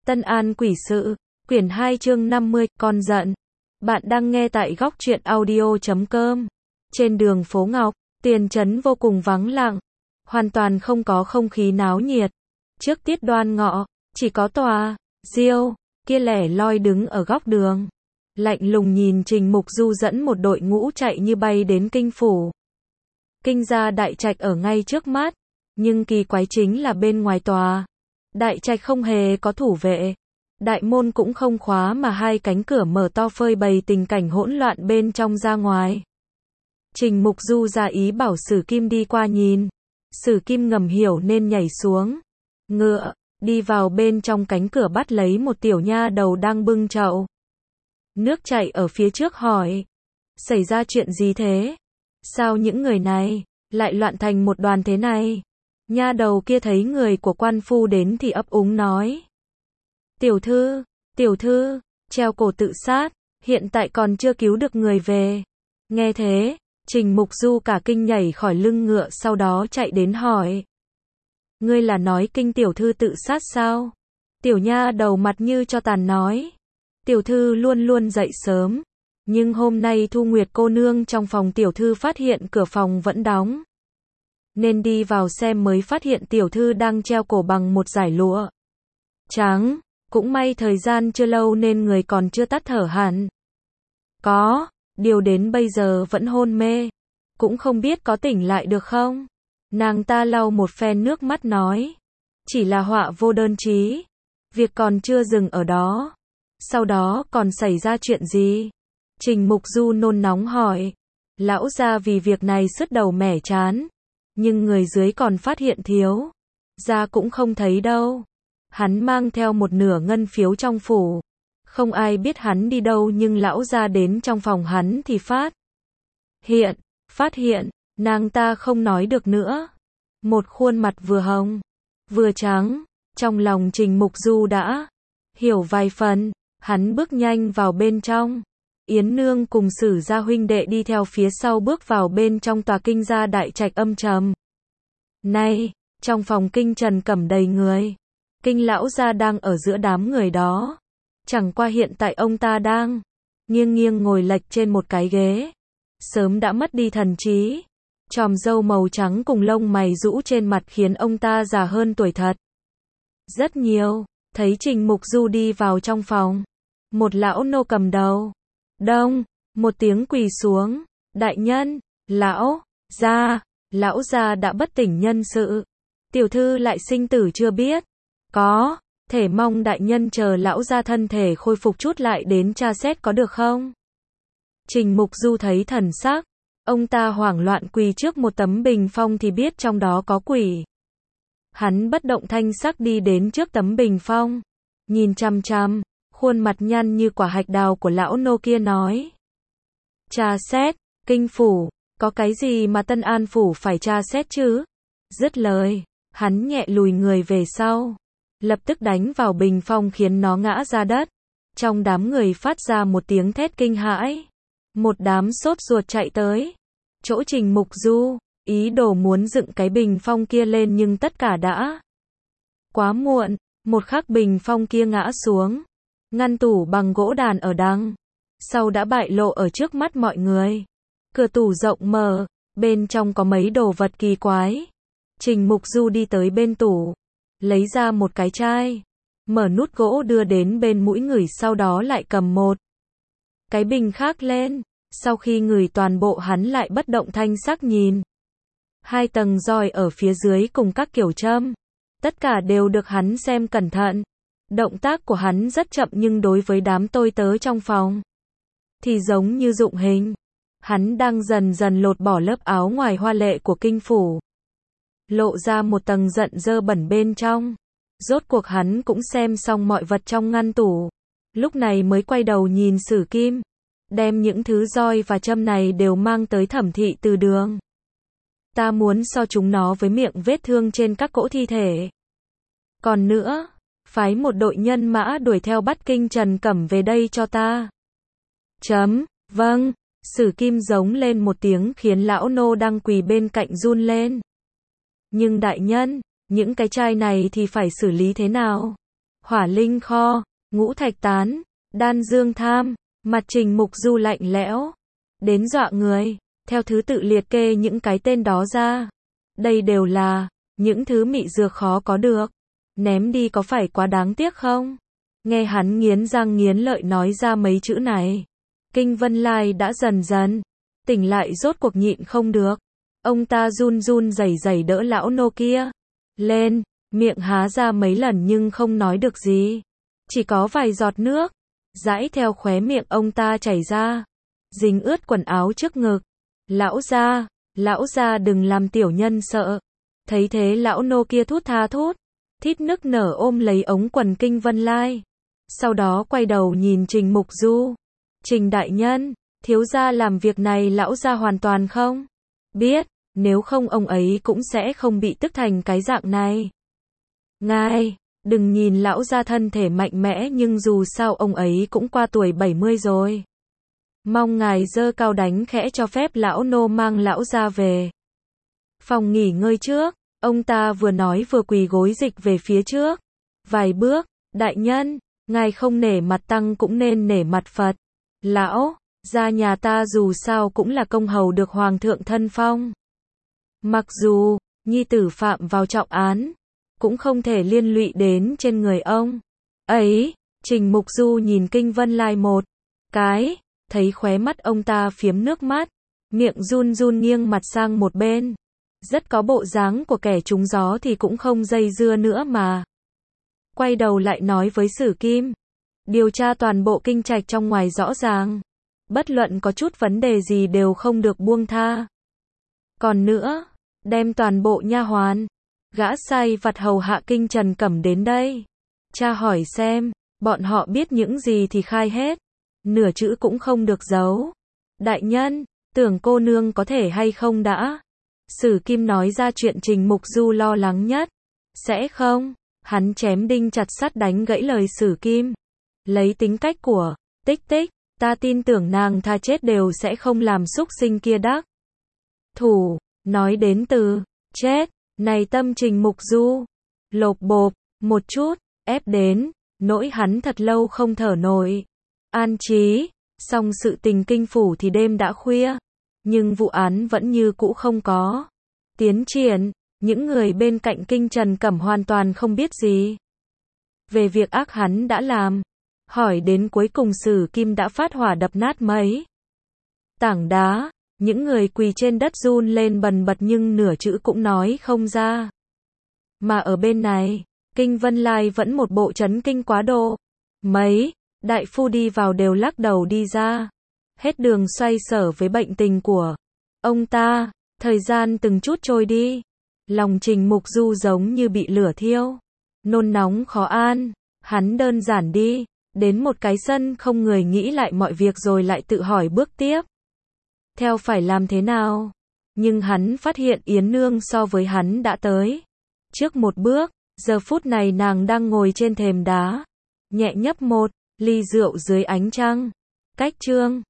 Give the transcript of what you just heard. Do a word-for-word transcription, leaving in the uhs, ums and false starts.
Tân An Quỷ Sự, quyển hai chương năm mươi, con giận. Bạn đang nghe tại góc truyện audio chấm com. Trên đường phố Ngọc, Tiền Trấn vô cùng vắng lặng, hoàn toàn không có không khí náo nhiệt. Trước tiết Đoan Ngọ, chỉ có tòa Diêu kia lẻ loi đứng ở góc đường, lạnh lùng nhìn Trình Mục Du dẫn một đội ngũ chạy như bay đến kinh phủ. Kinh gia đại trạch ở ngay trước mắt, nhưng kỳ quái chính là bên ngoài tòa đại trạch không hề có thủ vệ, đại môn cũng không khóa mà hai cánh cửa mở to phơi bày tình cảnh hỗn loạn bên trong ra ngoài. Trình Mục Du ra ý bảo Sử Kim đi qua nhìn, Sử Kim ngầm hiểu nên nhảy xuống ngựa, đi vào bên trong cánh cửa bắt lấy một tiểu nha đầu đang bưng chậu nước chảy ở phía trước hỏi, xảy ra chuyện gì thế? Sao những người này lại loạn thành một đoàn thế này? Nha đầu kia thấy người của quan phu đến thì ấp úng nói, tiểu thư, tiểu thư, treo cổ tự sát, hiện tại còn chưa cứu được người về. Nghe thế, Trình Mục Du cả kinh nhảy khỏi lưng ngựa, sau đó chạy đến hỏi, ngươi là nói Kinh tiểu thư tự sát sao? Tiểu nha đầu mặt như cho tàn nói, tiểu thư luôn luôn dậy sớm, nhưng hôm nay Thu Nguyệt cô nương trong phòng tiểu thư phát hiện cửa phòng vẫn đóng, nên đi vào xem mới phát hiện tiểu thư đang treo cổ bằng một dải lụa trắng, cũng may thời gian chưa lâu nên người còn chưa tắt thở hẳn. Có, điều đến bây giờ vẫn hôn mê, cũng không biết có tỉnh lại được không? Nàng ta lau một phen nước mắt nói, chỉ là họa vô đơn chí, việc còn chưa dừng ở đó. Sau đó còn xảy ra chuyện gì? Trình Mục Du nôn nóng hỏi, lão gia vì việc này sứt đầu mẻ chán, nhưng người dưới còn phát hiện thiếu gia cũng không thấy đâu. Hắn mang theo một nửa ngân phiếu trong phủ, không ai biết hắn đi đâu, nhưng lão gia đến trong phòng hắn thì phát hiện, phát hiện, nàng ta không nói được nữa. Một khuôn mặt vừa hồng, vừa trắng, trong lòng Trình Mục Du đã hiểu vài phần, hắn bước nhanh vào bên trong. Yến Nương cùng Sử gia huynh đệ đi theo phía sau bước vào bên trong tòa kinh gia đại trạch âm trầm. Nay, trong phòng kinh Trần Cẩm đầy người. Kinh lão gia đang ở giữa đám người đó. Chẳng qua hiện tại ông ta đang nghiêng nghiêng ngồi lệch trên một cái ghế, sớm đã mất đi thần trí. Chòm râu màu trắng cùng lông mày rũ trên mặt khiến ông ta già hơn tuổi thật rất nhiều. Thấy Trình Mục Du đi vào trong phòng, một lão nô cầm đầu, đông, một tiếng quỳ xuống, đại nhân, lão gia, lão gia đã bất tỉnh nhân sự, tiểu thư lại sinh tử chưa biết, có thể mong đại nhân chờ lão gia thân thể khôi phục chút lại đến tra xét có được không? Trình Mục Du thấy thần sắc ông ta hoảng loạn quỳ trước một tấm bình phong thì biết trong đó có quỷ. Hắn bất động thanh sắc đi đến trước tấm bình phong, nhìn chằm chằm khuôn mặt nhăn như quả hạch đào của lão nô kia nói, tra xét, kinh phủ, có cái gì mà Tân An phủ phải tra xét chứ? Dứt lời, hắn nhẹ lùi người về sau, lập tức đánh vào bình phong khiến nó ngã ra đất. Trong đám người phát ra một tiếng thét kinh hãi, một đám sốt ruột chạy tới chỗ Trình Mục Du, ý đồ muốn dựng cái bình phong kia lên, nhưng tất cả đã quá muộn. Một khắc bình phong kia ngã xuống, ngăn tủ bằng gỗ đàn ở đằng sau đã bại lộ ở trước mắt mọi người. Cửa tủ rộng mở, bên trong có mấy đồ vật kỳ quái. Trình Mục Du đi tới bên tủ, lấy ra một cái chai, mở nút gỗ đưa đến bên mũi ngửi, sau đó lại cầm một cái bình khác lên. Sau khi ngửi toàn bộ, hắn lại bất động thanh sắc nhìn hai tầng roi ở phía dưới cùng các kiểu châm, tất cả đều được hắn xem cẩn thận. Động tác của hắn rất chậm, nhưng đối với đám tôi tớ trong phòng thì giống như dụng hình. Hắn đang dần dần lột bỏ lớp áo ngoài hoa lệ của kinh phủ, lộ ra một tầng giận dơ bẩn bên trong. Rốt cuộc hắn cũng xem xong mọi vật trong ngăn tủ, lúc này mới quay đầu nhìn Sử Kim, đem những thứ roi và châm này đều mang tới Thẩm thị từ đường. Ta muốn so chúng nó với miệng vết thương trên các cỗ thi thể. Còn nữa, phái một đội nhân mã đuổi theo bắt Kinh Trần Cẩm về đây cho ta. Chấm, vâng. Sử Kim giống lên một tiếng khiến lão nô đang quỳ bên cạnh run lên. Nhưng đại nhân, những cái chai này thì phải xử lý thế nào? hỏa linh kho, ngũ thạch tán, đan dương tham, mặt Trình Mục Du lạnh lẽo, đến dọa người, theo thứ tự liệt kê những cái tên đó ra. Đây đều là những thứ mị dược khó có được, ném đi có phải quá đáng tiếc không? Nghe hắn nghiến răng nghiến lợi nói ra mấy chữ này, Kinh Vân Lai đã dần dần tỉnh lại, rốt cuộc nhịn không được. Ông ta run run rẩy rẩy đỡ lão nô kia lên, miệng há ra mấy lần nhưng không nói được gì. Chỉ có vài giọt nước dãi theo khóe miệng ông ta chảy ra, dính ướt quần áo trước ngực. Lão gia, lão gia đừng làm tiểu nhân sợ. Thấy thế lão nô kia thút tha thút thít nức nở ôm lấy ống quần Kinh Vân Lai. Sau đó quay đầu nhìn Trình Mục Du. Trình đại nhân, thiếu gia làm việc này lão gia hoàn toàn không biết, nếu không ông ấy cũng sẽ không bị tức thành cái dạng này. Ngài, đừng nhìn lão gia thân thể mạnh mẽ nhưng dù sao ông ấy cũng qua tuổi bảy mươi rồi. Mong ngài giơ cao đánh khẽ cho phép lão nô mang lão gia về phòng nghỉ ngơi trước. Ông ta vừa nói vừa quỳ gối dịch về phía trước vài bước. Đại nhân, ngài không nể mặt tăng cũng nên nể mặt Phật. Lão gia nhà ta dù sao cũng là công hầu được hoàng thượng thân phong. Mặc dù nhi tử phạm vào trọng án, cũng không thể liên lụy đến trên người ông ấy. Trình Mục Du nhìn Kinh Vân Lai một cái, thấy khóe mắt ông ta phiếm nước mắt, miệng run run nghiêng mặt sang một bên. Rất có bộ dáng của kẻ trúng gió thì cũng không dây dưa nữa mà. Quay đầu lại nói với Sử Kim, điều tra toàn bộ kinh trạch trong ngoài rõ ràng. Bất luận có chút vấn đề gì đều không được buông tha. Còn nữa, đem toàn bộ nha hoàn, gã sai vặt hầu hạ Kinh Trần Cẩm đến đây. Cha hỏi xem, bọn họ biết những gì thì khai hết. Nửa chữ cũng không được giấu. Đại nhân, tưởng cô nương có thể hay không đã. Sử Kim nói ra chuyện Trình Mục Du lo lắng nhất. Sẽ không. Hắn chém đinh chặt sắt đánh gãy lời Sử Kim. Lấy tính cách của Tích Tích, ta tin tưởng nàng tha chết đều sẽ không làm xúc sinh kia đắc thủ. Nói đến từ chết, này tâm Trình Mục Du lộp bộp một chút, ép đến nỗi hắn thật lâu không thở nổi. An trí xong sự tình kinh phủ thì đêm đã khuya, nhưng vụ án vẫn như cũ không có tiến triển. Những người bên cạnh Kinh Trần Cẩm hoàn toàn không biết gì về việc ác hắn đã làm. Hỏi đến cuối cùng Sử Kim đã phát hỏa đập nát mấy tảng đá. Những người quỳ trên đất run lên bần bật nhưng nửa chữ cũng nói không ra. Mà ở bên này, Kinh Vân Lai vẫn một bộ chấn kinh quá độ. Mấy đại phu đi vào đều lắc đầu đi ra. Hết đường xoay sở với bệnh tình của ông ta. Thời gian từng chút trôi đi. Lòng Trình Mục Du giống như bị lửa thiêu. Nôn nóng khó an. Hắn đơn giản đi đến một cái sân không người nghĩ lại mọi việc rồi lại tự hỏi bước tiếp theo phải làm thế nào. Nhưng hắn phát hiện Yến Nương so với hắn đã tới trước một bước. Giờ phút này nàng đang ngồi trên thềm đá, nhẹ nhấp một ly rượu dưới ánh trăng. Cách Trương